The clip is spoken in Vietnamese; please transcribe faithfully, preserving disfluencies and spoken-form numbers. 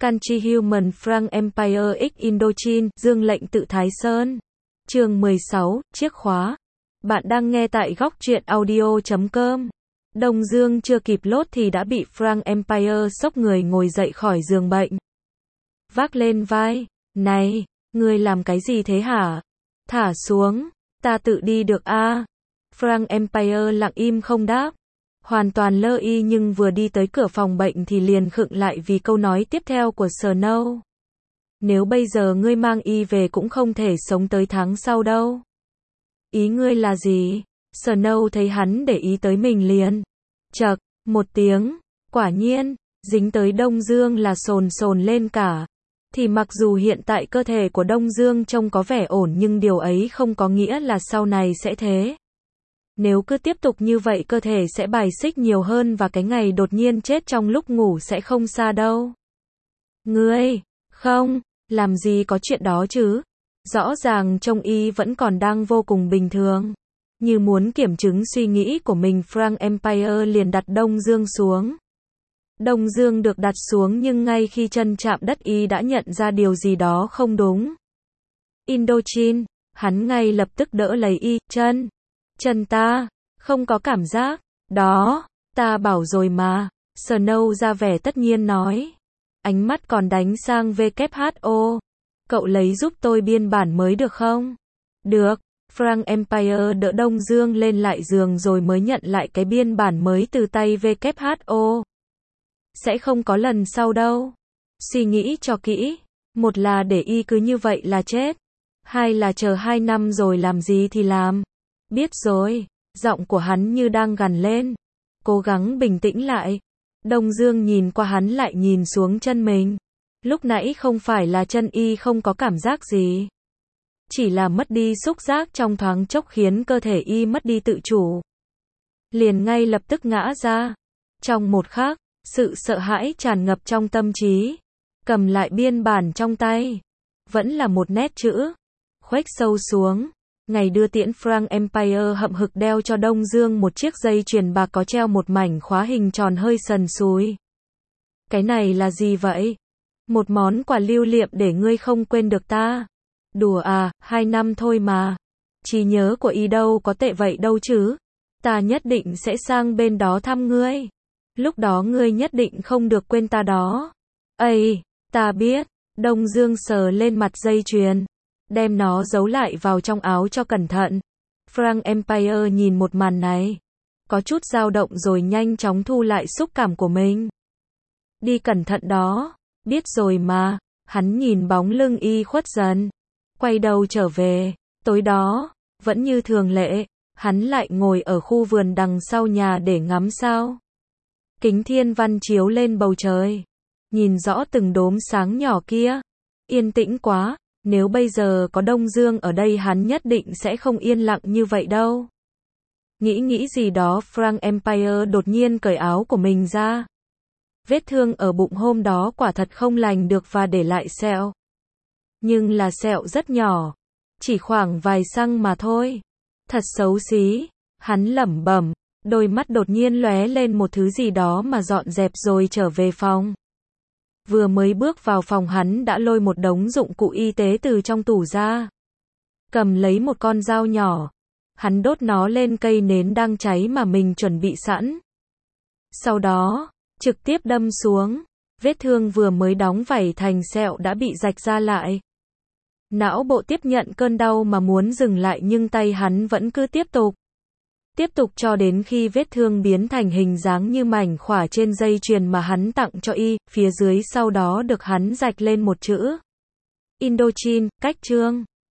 Country Human Frank Empire X Indochine, Dương lệnh tự Thái Sơn. Chương mười sáu, chiếc khóa. Bạn đang nghe tại góc truyện audio chấm com. Đông Dương chưa kịp lốt thì đã bị Frank Empire sốc người ngồi dậy khỏi giường bệnh. Vác lên vai. Này, ngươi làm cái gì thế hả? Thả xuống, ta tự đi được a. À? Frank Empire lặng im không đáp. Hoàn toàn lơ y nhưng vừa đi tới cửa phòng bệnh thì liền khựng lại vì câu nói tiếp theo của Snow. Nếu bây giờ ngươi mang y về cũng không thể sống tới tháng sau đâu. Ý ngươi là gì? Snow thấy hắn để ý tới mình liền. Chậc, một tiếng, quả nhiên, dính tới Đông Dương là sồn sồn lên cả. Thì mặc dù hiện tại cơ thể của Đông Dương trông có vẻ ổn nhưng điều ấy không có nghĩa là sau này sẽ thế. Nếu cứ tiếp tục như vậy cơ thể sẽ bài xích nhiều hơn và cái ngày đột nhiên chết trong lúc ngủ sẽ không xa đâu. Ngươi, không, làm gì có chuyện đó chứ. Rõ ràng trông y vẫn còn đang vô cùng bình thường. Như muốn kiểm chứng suy nghĩ của mình, Frank Empire liền đặt Đông Dương xuống. Đông Dương được đặt xuống nhưng ngay khi chân chạm đất y đã nhận ra điều gì đó không đúng. Indochine, hắn ngay lập tức đỡ lấy y, chân. Chân ta, không có cảm giác. Đó, ta bảo rồi mà. Snow ra vẻ tất nhiên nói. Ánh mắt còn đánh sang vê kép hát o. Cậu lấy giúp tôi biên bản mới được không? Được. Frank Empire đỡ Đông Dương lên lại giường rồi mới nhận lại cái biên bản mới từ tay vê kép hát o. Sẽ không có lần sau đâu. Suy nghĩ cho kỹ. Một là để y cứ như vậy là chết. Hai là chờ hai năm rồi làm gì thì làm. Biết rồi. Giọng của hắn như đang gằn lên. Cố gắng bình tĩnh lại. Đông Dương nhìn qua hắn lại nhìn xuống chân mình. Lúc nãy không phải là chân y không có cảm giác gì. Chỉ là mất đi xúc giác trong thoáng chốc khiến cơ thể y mất đi tự chủ. Liền ngay lập tức ngã ra. Trong một khắc, sự sợ hãi tràn ngập trong tâm trí. Cầm lại biên bản trong tay. Vẫn là một nét chữ. Khuếch sâu xuống. Ngày đưa tiễn Frank Empire hậm hực đeo cho Đông Dương một chiếc dây chuyền bạc có treo một mảnh khóa hình tròn hơi sần sùi. Cái này là gì vậy? Một món quà lưu niệm để ngươi không quên được ta. Đùa à, hai năm thôi mà. Trí nhớ của y đâu có tệ vậy đâu chứ. Ta nhất định sẽ sang bên đó thăm ngươi. Lúc đó ngươi nhất định không được quên ta đó. Ây, ta biết. Đông Dương sờ lên mặt dây chuyền. Đem nó giấu lại vào trong áo cho cẩn thận. Frank Empire nhìn một màn này. Có chút dao động rồi nhanh chóng thu lại xúc cảm của mình. Đi cẩn thận đó. Biết rồi mà. Hắn nhìn bóng lưng y khuất dần. Quay đầu trở về. Tối đó, vẫn như thường lệ, hắn lại ngồi ở khu vườn đằng sau nhà để ngắm sao. Kính thiên văn chiếu lên bầu trời. Nhìn rõ từng đốm sáng nhỏ kia. Yên tĩnh quá. Nếu bây giờ có Đông Dương ở đây hắn nhất định sẽ không yên lặng như vậy đâu. Nghĩ nghĩ gì đó, Frank Empire đột nhiên cởi áo của mình ra. Vết thương ở bụng hôm đó quả thật không lành được và để lại sẹo. Nhưng là sẹo rất nhỏ. Chỉ khoảng vài xăng mà thôi. Thật xấu xí. Hắn lẩm bẩm. Đôi mắt đột nhiên lóe lên một thứ gì đó mà dọn dẹp rồi trở về phòng. Vừa mới bước vào phòng hắn đã lôi một đống dụng cụ y tế từ trong tủ ra. Cầm lấy một con dao nhỏ. Hắn đốt nó lên cây nến đang cháy mà mình chuẩn bị sẵn. Sau đó, trực tiếp đâm xuống. Vết thương vừa mới đóng vảy thành sẹo đã bị rạch ra lại. Não bộ tiếp nhận cơn đau mà muốn dừng lại nhưng tay hắn vẫn cứ tiếp tục. Tiếp tục cho đến khi vết thương biến thành hình dáng như mảnh khỏa trên dây chuyền mà hắn tặng cho y, phía dưới sau đó được hắn rạch lên một chữ. Indochine, cách chương.